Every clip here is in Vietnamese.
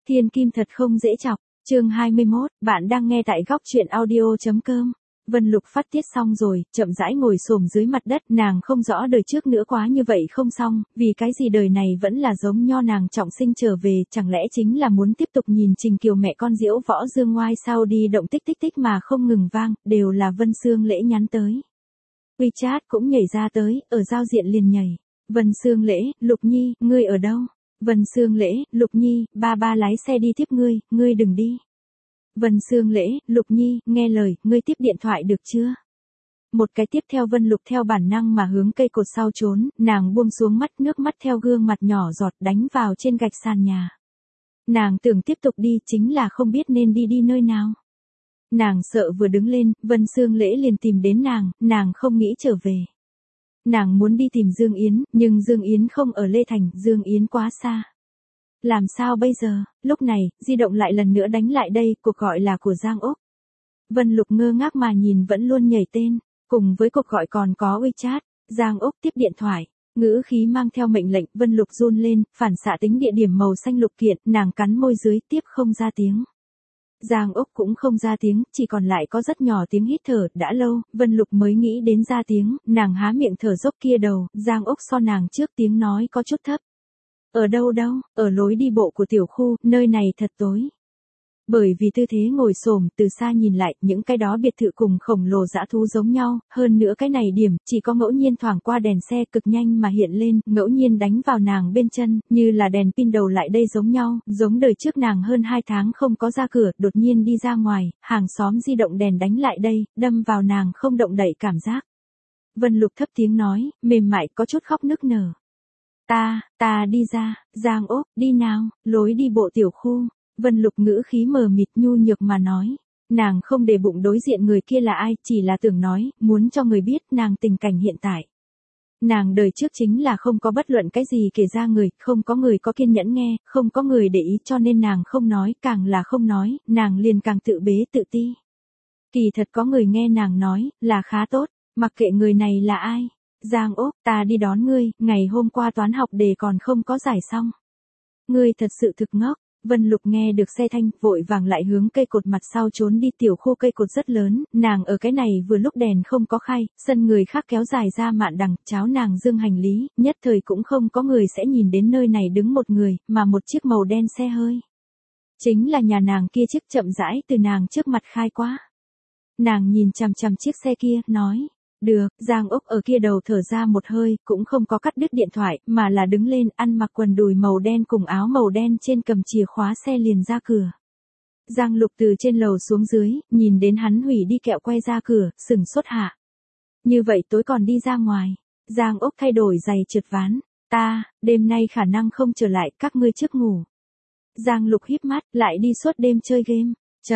Thiên kim thật không dễ chọc. Chương 21, bạn đang nghe tại góc truyện audio.com. Vân Lục phát tiết xong rồi, chậm rãi ngồi xổm dưới mặt đất, nàng không rõ đời trước nữa quá như vậy không xong, vì cái gì đời này vẫn là giống nho nàng trọng sinh trở về, chẳng lẽ chính là muốn tiếp tục nhìn Trình Kiều mẹ con diễu võ dương ngoai sao đi động tích tích tích mà không ngừng vang, đều là Vân Sương Lễ nhắn tới. WeChat cũng nhảy ra tới, ở giao diện liền nhảy. Vân Sương Lễ, Lục Nhi, ngươi ở đâu? Vân Sương Lễ, Lục Nhi, ba lái xe đi tiếp ngươi đừng đi. Vân Sương Lễ, Lục Nhi, nghe lời, ngươi tiếp điện thoại được chưa? Một cái tiếp theo Vân Lục theo bản năng mà hướng cây cột sau trốn, nàng buông xuống mắt, nước mắt theo gương mặt nhỏ giọt đánh vào trên gạch sàn nhà. Nàng tưởng tiếp tục đi chính là không biết nên đi nơi nào. Nàng sợ vừa đứng lên, Vân Sương Lễ liền tìm đến nàng không nghĩ trở về. Nàng muốn đi tìm Dương Yến, nhưng Dương Yến không ở Lê Thành, Dương Yến quá xa. Làm sao bây giờ? Lúc này, di động lại lần nữa đánh lại đây, cuộc gọi là của Giang Úc. Vân Lục ngơ ngác mà nhìn vẫn luôn nhảy tên, cùng với cuộc gọi còn có WeChat. Giang Úc tiếp điện thoại, ngữ khí mang theo mệnh lệnh, Vân Lục run lên, phản xạ tính địa điểm màu xanh lục kiện, nàng cắn môi dưới, tiếp không ra tiếng. Giang Úc cũng không ra tiếng, chỉ còn lại có rất nhỏ tiếng hít thở, đã lâu, Vân Lục mới nghĩ đến ra tiếng, nàng há miệng thở dốc kia đầu, Giang Úc so nàng trước tiếng nói có chút thấp. Ở đâu, ở lối đi bộ của tiểu khu, nơi này thật tối. Bởi vì tư thế ngồi xổm, từ xa nhìn lại, những cái đó biệt thự cùng khổng lồ dã thú giống nhau, hơn nữa cái này điểm, chỉ có ngẫu nhiên thoảng qua đèn xe cực nhanh mà hiện lên, ngẫu nhiên đánh vào nàng bên chân, như là đèn pin đầu lại đây giống nhau, giống đời trước nàng hơn 2 tháng không có ra cửa, đột nhiên đi ra ngoài, hàng xóm di động đèn đánh lại đây, đâm vào nàng không động đậy cảm giác. Vân Lục thấp tiếng nói, mềm mại có chút khóc nức nở. Ta đi ra, Giang Úc, đi nào, lối đi bộ tiểu khu. Vân Lục ngữ khí mờ mịt nhu nhược mà nói. Nàng không để bụng đối diện người kia là ai, chỉ là tưởng nói, muốn cho người biết nàng tình cảnh hiện tại. Nàng đời trước chính là không có bất luận cái gì kể ra người, không có người có kiên nhẫn nghe, không có người để ý cho nên nàng không nói, càng là không nói, nàng liền càng tự bế tự ti. Kỳ thật có người nghe nàng nói, là khá tốt, mặc kệ người này là ai. Giang Úc, ta đi đón ngươi, ngày hôm qua toán học đề còn không có giải xong. Ngươi thật sự thực ngốc. Vân Lục nghe được xe thanh, vội vàng lại hướng cây cột mặt sau trốn đi, tiểu khu cây cột rất lớn, nàng ở cái này vừa lúc đèn không có khai, sân người khác kéo dài ra mạn đằng, cháo nàng dương hành lý, nhất thời cũng không có người sẽ nhìn đến nơi này đứng một người, mà một chiếc màu đen xe hơi. Chính là nhà nàng kia chiếc chậm rãi từ nàng trước mặt khai quá. Nàng nhìn chằm chằm chiếc xe kia, nói. Được, Giang Úc ở kia đầu thở ra một hơi, cũng không có cắt đứt điện thoại, mà là đứng lên, ăn mặc quần đùi màu đen cùng áo màu đen trên cầm chìa khóa xe liền ra cửa. Giang Lục từ trên lầu xuống dưới, nhìn đến hắn hủy đi kẹo quay ra cửa, sừng sốt hạ. Như vậy tối còn đi ra ngoài. Giang Úc thay đổi giày trượt ván. Đêm nay khả năng không trở lại, các ngươi trước ngủ. Giang Lục híp mắt, lại đi suốt đêm chơi game.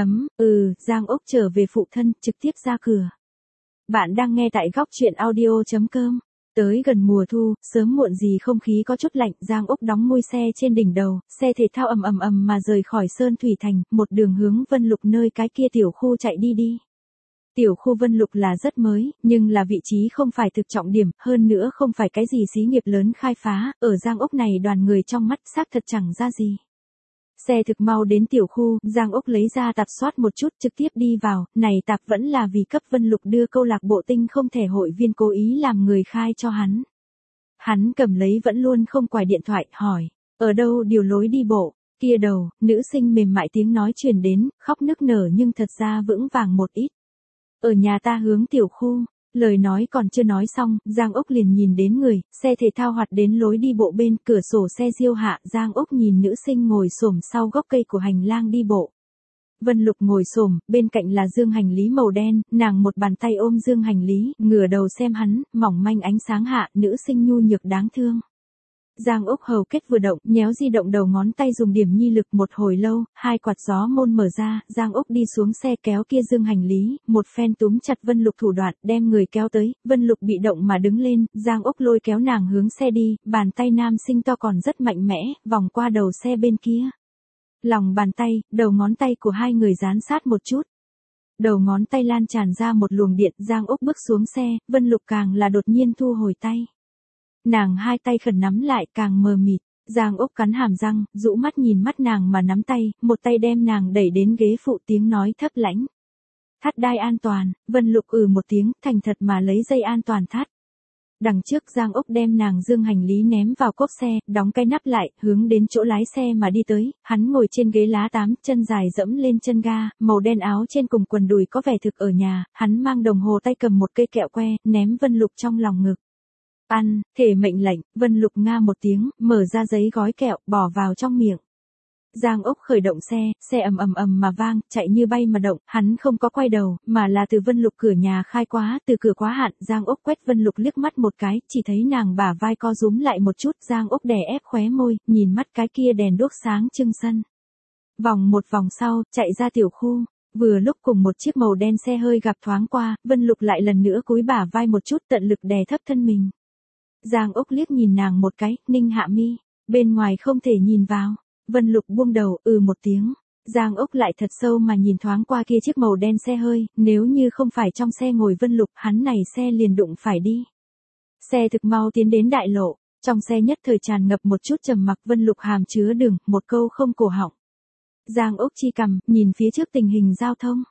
Giang Úc trở về phụ thân, trực tiếp ra cửa. Bạn đang nghe tại góc truyện audio.com. Tới gần mùa thu, sớm muộn gì không khí có chút lạnh, Giang Úc đóng mui xe trên đỉnh đầu, xe thể thao ầm mà rời khỏi Sơn Thủy Thành, một đường hướng Vân Lục nơi cái kia tiểu khu chạy đi. Tiểu khu Vân Lục là rất mới, nhưng là vị trí không phải thực trọng điểm, hơn nữa không phải cái gì xí nghiệp lớn khai phá, ở Giang Úc này đoàn người trong mắt xác thật chẳng ra gì. Xe thực mau đến tiểu khu, Giang Úc lấy ra tạp soát một chút trực tiếp đi vào, này tạp vẫn là vì cấp Vân Lục đưa câu lạc bộ tinh không thể hội viên cố ý làm người khai cho hắn. Hắn cầm lấy vẫn luôn không quài điện thoại, hỏi, ở đâu điều lối đi bộ, kia đầu, nữ sinh mềm mại tiếng nói truyền đến, khóc nức nở nhưng thật ra vững vàng một ít. Ở nhà ta hướng tiểu khu. Lời nói còn chưa nói xong, Giang Úc liền nhìn đến người, xe thể thao hoạt đến lối đi bộ bên, cửa sổ xe diêu hạ, Giang Úc nhìn nữ sinh ngồi xổm sau gốc cây của hành lang đi bộ. Vân Lục ngồi xổm, bên cạnh là dương hành lý màu đen, nàng một bàn tay ôm dương hành lý, ngửa đầu xem hắn, mỏng manh ánh sáng hạ, nữ sinh nhu nhược đáng thương. Giang Úc hầu kết vừa động, nhéo di động đầu ngón tay dùng điểm nhi lực một hồi lâu, hai quạt gió môn mở ra, Giang Úc đi xuống xe kéo kia dương hành lý, một phen túm chặt Vân Lục thủ đoạn, đem người kéo tới, Vân Lục bị động mà đứng lên, Giang Úc lôi kéo nàng hướng xe đi, bàn tay nam sinh to còn rất mạnh mẽ, vòng qua đầu xe bên kia. Lòng bàn tay, đầu ngón tay của hai người dán sát một chút. Đầu ngón tay lan tràn ra một luồng điện, Giang Úc bước xuống xe, Vân Lục càng là đột nhiên thu hồi tay. Nàng hai tay khẩn nắm lại càng mờ mịt, Giang Úc cắn hàm răng, rũ mắt nhìn mắt nàng mà nắm tay, một tay đem nàng đẩy đến ghế phụ, tiếng nói thấp lãnh. Thắt đai an toàn. Vân Lục một tiếng, thành thật mà lấy dây an toàn thắt. Đằng trước Giang Úc đem nàng dương hành lý ném vào cốp xe, đóng cái nắp lại, hướng đến chỗ lái xe mà đi tới, hắn ngồi trên ghế lá 8, chân dài dẫm lên chân ga, màu đen áo trên cùng quần đùi có vẻ thực ở nhà, hắn mang đồng hồ tay cầm một cây kẹo que, ném Vân Lục trong lòng ngực. Ăn, thể mệnh lệnh. Vân Lục nga một tiếng, mở ra giấy gói kẹo, bỏ vào trong miệng. Giang Úc khởi động xe ầm ầm ầm mà vang, chạy như bay mà động, hắn không có quay đầu, mà là từ Vân Lục cửa nhà khai quá, từ cửa quá hạn, Giang Úc quét Vân Lục liếc mắt một cái, chỉ thấy nàng bả vai co rúm lại một chút, Giang Úc đè ép khóe môi, nhìn mắt cái kia đèn đuốc sáng trưng sân. Vòng một vòng sau, chạy ra tiểu khu, vừa lúc cùng một chiếc màu đen xe hơi gặp thoáng qua, Vân Lục lại lần nữa cúi bả vai một chút, tận lực đè thấp thân mình. Giang Úc liếc nhìn nàng một cái, ninh hạ mi, bên ngoài không thể nhìn vào. Vân Lục buông đầu, một tiếng. Giang Úc lại thật sâu mà nhìn thoáng qua kia chiếc màu đen xe hơi, nếu như không phải trong xe ngồi Vân Lục, hắn này xe liền đụng phải đi. Xe thực mau tiến đến đại lộ, trong xe nhất thời tràn ngập một chút trầm mặc, Vân Lục hàm chứa đựng, một câu không cổ họng. Giang Úc chi cằm, nhìn phía trước tình hình giao thông.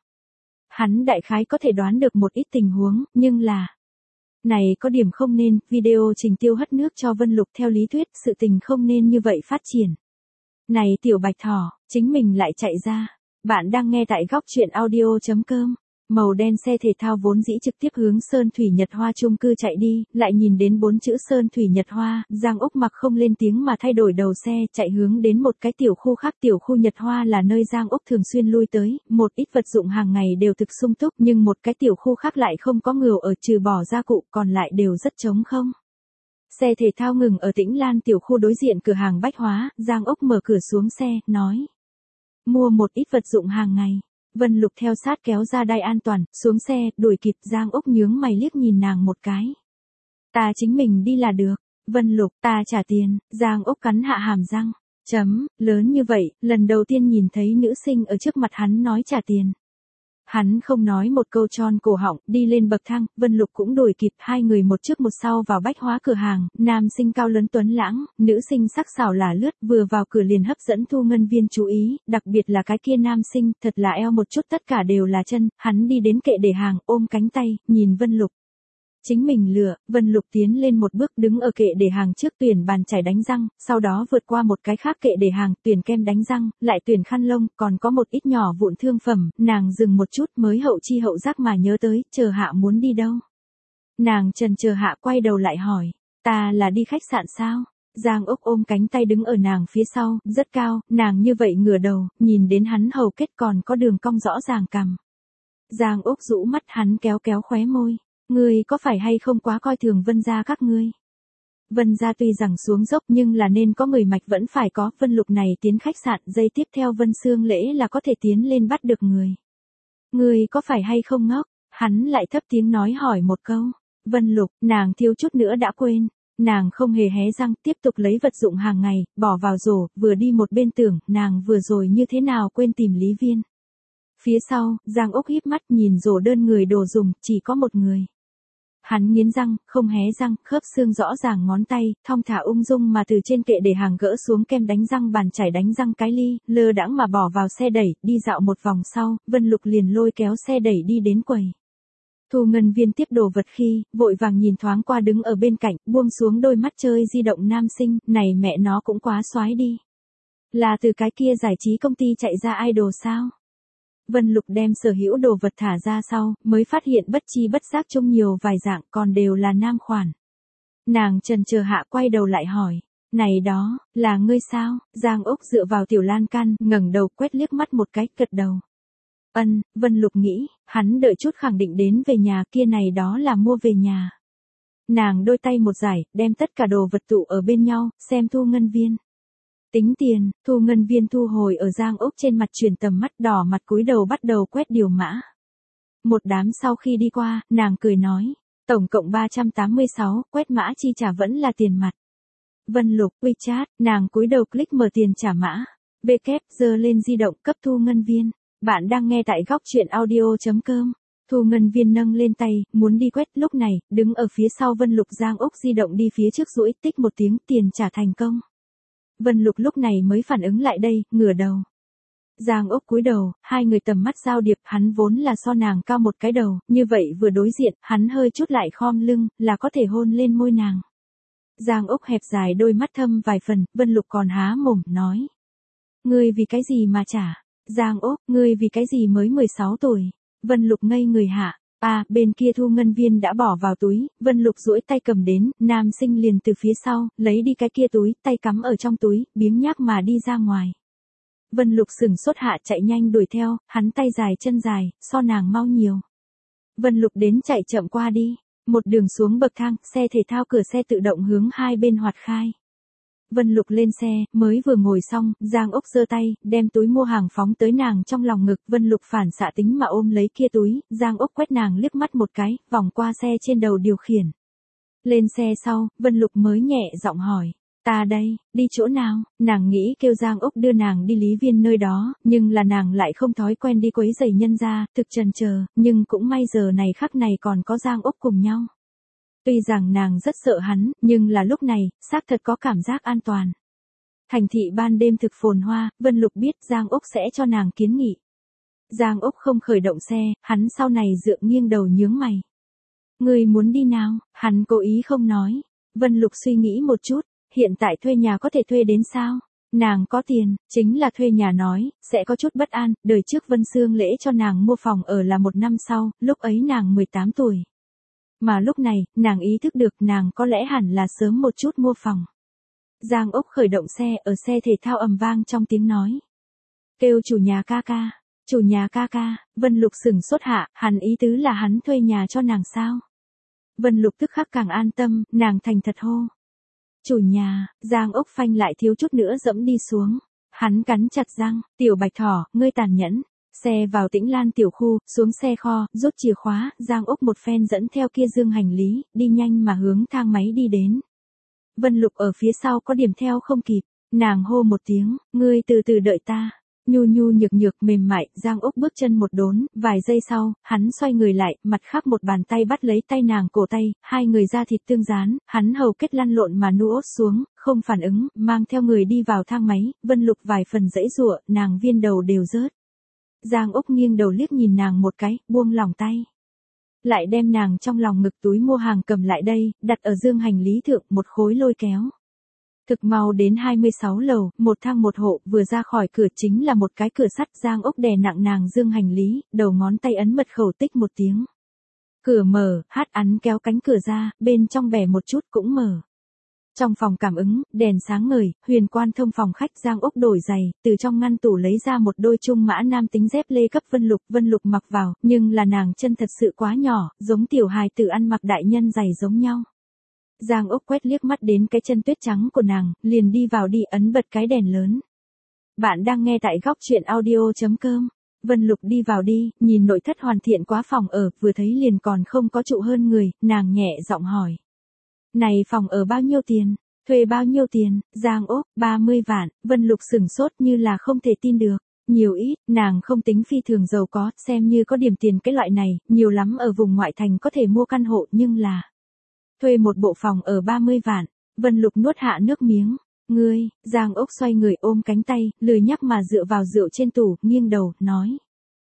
Hắn đại khái có thể đoán được một ít tình huống, nhưng là... Này có điểm không nên, video Trình Tiêu hất nước cho Vân Lục theo lý thuyết, sự tình không nên như vậy phát triển. Này tiểu bạch thỏ, chính mình lại chạy ra. Bạn đang nghe tại góc chuyện audio.com. Màu đen xe thể thao vốn dĩ trực tiếp hướng Sơn Thủy Nhật Hoa chung cư chạy đi, lại nhìn đến 4 chữ Sơn Thủy Nhật Hoa, Giang Úc mặc không lên tiếng mà thay đổi đầu xe, chạy hướng đến một cái tiểu khu khác. Tiểu khu Nhật Hoa là nơi Giang Úc thường xuyên lui tới, một ít vật dụng hàng ngày đều thực sung túc, nhưng một cái tiểu khu khác lại không có người ở, trừ bỏ gia cụ, còn lại đều rất trống không. Xe thể thao ngừng ở Tĩnh Lan tiểu khu đối diện cửa hàng bách hóa, Giang Úc mở cửa xuống xe, nói. Mua một ít vật dụng hàng ngày. Vân Lục theo sát kéo ra đai an toàn, xuống xe, đuổi kịp. Giang Úc nhướng mày liếc nhìn nàng một cái. Ta chính mình đi là được. Vân Lục, ta trả tiền. Giang Úc cắn hạ hàm răng. Lớn như vậy, lần đầu tiên nhìn thấy nữ sinh ở trước mặt hắn nói trả tiền. Hắn không nói một câu tròn cổ họng, đi lên bậc thang, Vân Lục cũng đuổi kịp, hai người một trước một sau vào bách hóa cửa hàng, nam sinh cao lớn tuấn lãng, nữ sinh sắc sảo là lướt, vừa vào cửa liền hấp dẫn thu ngân viên chú ý, đặc biệt là cái kia nam sinh, thật là eo một chút, tất cả đều là chân, hắn đi đến kệ để hàng, ôm cánh tay, nhìn Vân Lục. Chính mình lựa, Vân Lục tiến lên một bước, đứng ở kệ để hàng trước, tuyển bàn chải đánh răng, sau đó vượt qua một cái khác kệ để hàng, tuyển kem đánh răng, lại tuyển khăn lông, còn có một ít nhỏ vụn thương phẩm, nàng dừng một chút mới hậu chi hậu giác mà nhớ tới, chờ hạ muốn đi đâu. Nàng chần chờ hạ quay đầu lại hỏi, ta là đi khách sạn sao? Giang Úc ôm cánh tay đứng ở nàng phía sau, rất cao, nàng như vậy ngửa đầu, nhìn đến hắn hầu kết còn có đường cong rõ ràng cằm. Giang Úc rũ mắt, hắn kéo kéo khóe môi. Ngươi có phải hay không quá coi thường Vân gia các ngươi? Vân gia tuy rằng xuống dốc nhưng là nên có người mạch vẫn phải có, Vân Lục này tiến khách sạn, giây tiếp theo Vân Sương Lễ là có thể tiến lên bắt được người. Ngươi có phải hay không ngốc? Hắn lại thấp tiếng nói hỏi một câu. Vân Lục, nàng thiếu chút nữa đã quên. Nàng không hề hé răng, tiếp tục lấy vật dụng hàng ngày, bỏ vào rổ, vừa đi một bên tưởng, nàng vừa rồi như thế nào quên tìm Lý Viên. Phía sau, Giang Úc híp mắt nhìn rổ đơn người đồ dùng, chỉ có một người. Hắn nghiến răng, không hé răng, khớp xương rõ ràng ngón tay, thong thả ung dung mà từ trên kệ để hàng gỡ xuống kem đánh răng, bàn chải đánh răng, cái ly, lơ đãng mà bỏ vào xe đẩy, đi dạo một vòng sau, Vân Lục liền lôi kéo xe đẩy đi đến quầy. Thu ngân viên tiếp đồ vật khi, vội vàng nhìn thoáng qua đứng ở bên cạnh, buông xuống đôi mắt chơi di động nam sinh, này mẹ nó cũng quá xoái đi. Là từ cái kia giải trí công ty chạy ra idol sao? Vân Lục đem sở hữu đồ vật thả ra sau, mới phát hiện bất chi bất giác trông nhiều vài dạng, còn đều là nam khoản. Nàng chần chờ hạ quay đầu lại hỏi, này đó, là ngươi sao? Giang Úc dựa vào tiểu lan can, ngẩng đầu quét liếc mắt một cái, gật đầu. Vân Lục nghĩ, hắn đợi chút khẳng định đến về nhà, kia này đó là mua về nhà. Nàng đôi tay một giải, đem tất cả đồ vật tụ ở bên nhau, xem thu ngân viên. Tính tiền, thu ngân viên thu hồi ở Giang Úc trên mặt, chuyển tầm mắt, đỏ mặt cúi đầu bắt đầu quét điều mã. Một đám sau khi đi qua, nàng cười nói, tổng cộng 386, quét mã chi trả vẫn là tiền mặt. Vân Lục, WeChat, nàng cúi đầu click mở tiền trả mã. Giơ lên di động, cấp thu ngân viên. Bạn đang nghe tại góc chuyện audio.com. Thu ngân viên nâng lên tay, muốn đi quét, lúc này, đứng ở phía sau Vân Lục. Giang Úc di động đi phía trước duỗi, tích một tiếng, tiền trả thành công. Vân Lục lúc này mới phản ứng lại đây, ngửa đầu. Giang Ốc cúi đầu, hai người tầm mắt giao điệp, hắn vốn là so nàng cao một cái đầu, như vậy vừa đối diện, hắn hơi chút lại khom lưng, là có thể hôn lên môi nàng. Giang Ốc hẹp dài đôi mắt thâm vài phần, Vân Lục còn há mồm, nói. Ngươi vì cái gì mà trả? Giang Ốc, ngươi vì cái gì mới 16 tuổi? Vân Lục ngây người hạ. Bên kia Thu Ngân Viên đã bỏ vào túi, Vân Lục duỗi tay cầm đến, nam sinh liền từ phía sau, lấy đi cái kia túi, tay cắm ở trong túi, biếng nhác mà đi ra ngoài. Vân Lục sửng sốt hạ chạy nhanh đuổi theo, hắn tay dài chân dài, so nàng mau nhiều. Vân Lục đến chạy chậm qua đi, một đường xuống bậc thang, xe thể thao cửa xe tự động hướng hai bên hoạt khai. Vân Lục lên xe, mới vừa ngồi xong, Giang Ốc giơ tay, đem túi mua hàng phóng tới nàng trong lòng ngực, Vân Lục phản xạ tính mà ôm lấy kia túi, Giang Ốc quét nàng liếc mắt một cái, vòng qua xe trên đầu điều khiển. Lên xe sau, Vân Lục mới nhẹ giọng hỏi, ta đây, đi chỗ nào? Nàng nghĩ kêu Giang Ốc đưa nàng đi Lý Viên nơi đó, nhưng là nàng lại không thói quen đi quấy rầy nhân gia, thực chần chờ, nhưng cũng may giờ này khắc này còn có Giang Ốc cùng nhau. Tuy rằng nàng rất sợ hắn, nhưng là lúc này, xác thật có cảm giác an toàn. Thành thị ban đêm thực phồn hoa, Vân Lục biết Giang Ốc sẽ cho nàng kiến nghị. Giang Ốc không khởi động xe, hắn sau này dựa nghiêng đầu nhướng mày. Ngươi muốn đi nào? Hắn cố ý không nói. Vân Lục suy nghĩ một chút, hiện tại thuê nhà có thể thuê đến sao? Nàng có tiền, chính là thuê nhà nói, sẽ có chút bất an, đời trước Vân Sương Lễ cho nàng mua phòng ở là 1 năm sau, lúc ấy nàng 18 tuổi. Mà lúc này, nàng ý thức được nàng có lẽ hẳn là sớm một chút mua phòng. Giang Ốc khởi động xe, ở xe thể thao ầm vang trong tiếng nói. Kêu chủ nhà ca ca, chủ nhà ca ca, Vân Lục sửng sốt hạ, hắn ý tứ là hắn thuê nhà cho nàng sao. Vân Lục tức khắc càng an tâm, nàng thành thật hô. Chủ nhà, Giang Ốc phanh lại thiếu chút nữa dẫm đi xuống. Hắn cắn chặt răng, tiểu bạch thỏ, ngươi tàn nhẫn. Xe vào Tĩnh Lan tiểu khu, xuống xe kho, rút chìa khóa, Giang Ốc một phen dẫn theo kia dương hành lý, đi nhanh mà hướng thang máy đi đến. Vân Lục ở phía sau có điểm theo không kịp, nàng hô một tiếng, ngươi từ từ đợi ta. Nhu nhu nhược nhược mềm mại, Giang Ốc bước chân một đốn, vài giây sau, hắn xoay người lại, mặt khác một bàn tay bắt lấy tay nàng cổ tay, hai người da thịt tương dán, hắn hầu kết lăn lộn mà nuốt xuống, không phản ứng, mang theo người đi vào thang máy, Vân Lục vài phần dãy giụa, nàng viên đầu đều rớt. Giang Ốc nghiêng đầu liếc nhìn nàng một cái, buông lỏng tay. Lại đem nàng trong lòng ngực túi mua hàng cầm lại đây, đặt ở dương hành lý thượng một khối lôi kéo. Thực mau đến 26 lầu, một thang một hộ, vừa ra khỏi cửa chính là một cái cửa sắt. Giang Ốc đè nặng nàng dương hành lý, đầu ngón tay ấn mật khẩu tích một tiếng. Cửa mở, hát ấn kéo cánh cửa ra, bên trong bẻ một chút cũng mở. Trong phòng cảm ứng, đèn sáng ngời, huyền quan thông phòng khách. Giang Ốc đổi giày, từ trong ngăn tủ lấy ra một đôi trung mã nam tính dép lê cấp Vân Lục mặc vào, nhưng là nàng chân thật sự quá nhỏ, giống tiểu hài tử ăn mặc đại nhân giày giống nhau. Giang Ốc quét liếc mắt đến cái chân tuyết trắng của nàng, liền đi vào đi ấn bật cái đèn lớn. Bạn đang nghe tại góc truyện audio.com. Vân Lục đi vào đi, nhìn nội thất hoàn thiện quá phòng ở, vừa thấy liền còn không có trụ hơn người, nàng nhẹ giọng hỏi. Này phòng ở bao nhiêu tiền? Thuê bao nhiêu tiền? Giang Ốc, 30 vạn, Vân Lục sửng sốt như là không thể tin được. Nhiều ít, nàng không tính phi thường giàu có, xem như có điểm tiền cái loại này, nhiều lắm ở vùng ngoại thành có thể mua căn hộ nhưng là... Thuê một bộ phòng ở 30 vạn, Vân Lục nuốt hạ nước miếng. Ngươi, Giang Ốc xoay người ôm cánh tay, lười nhắc mà dựa vào rượu trên tủ, nghiêng đầu, nói.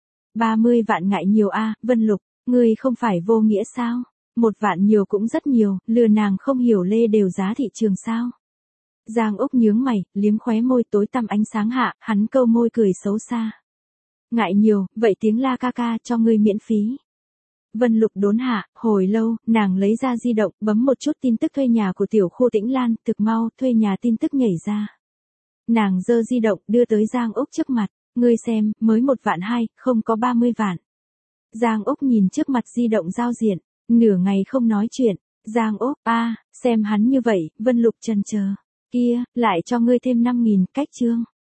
30 vạn ngại nhiều Vân Lục, ngươi không phải vô nghĩa sao? 1 vạn nhiều cũng rất nhiều, lừa nàng không hiểu lê đều giá thị trường sao? Giang Ốc nhướng mày, liếm khóe môi tối tăm ánh sáng hạ, hắn câu môi cười xấu xa. Ngại nhiều, vậy tiếng la ca ca cho ngươi miễn phí. Vân Lục đốn hạ, hồi lâu, nàng lấy ra di động, bấm một chút tin tức thuê nhà của tiểu khu Tĩnh Lan, thực mau, thuê nhà tin tức nhảy ra. Nàng giơ di động, đưa tới Giang Ốc trước mặt, ngươi xem, mới 1 vạn 2, không có 30 vạn. Giang Ốc nhìn trước mặt di động giao diện, nửa ngày không nói chuyện, Giang Ốc, xem hắn như vậy, Vân Lục chần chờ, kia, lại cho ngươi thêm 5.000, cách chương.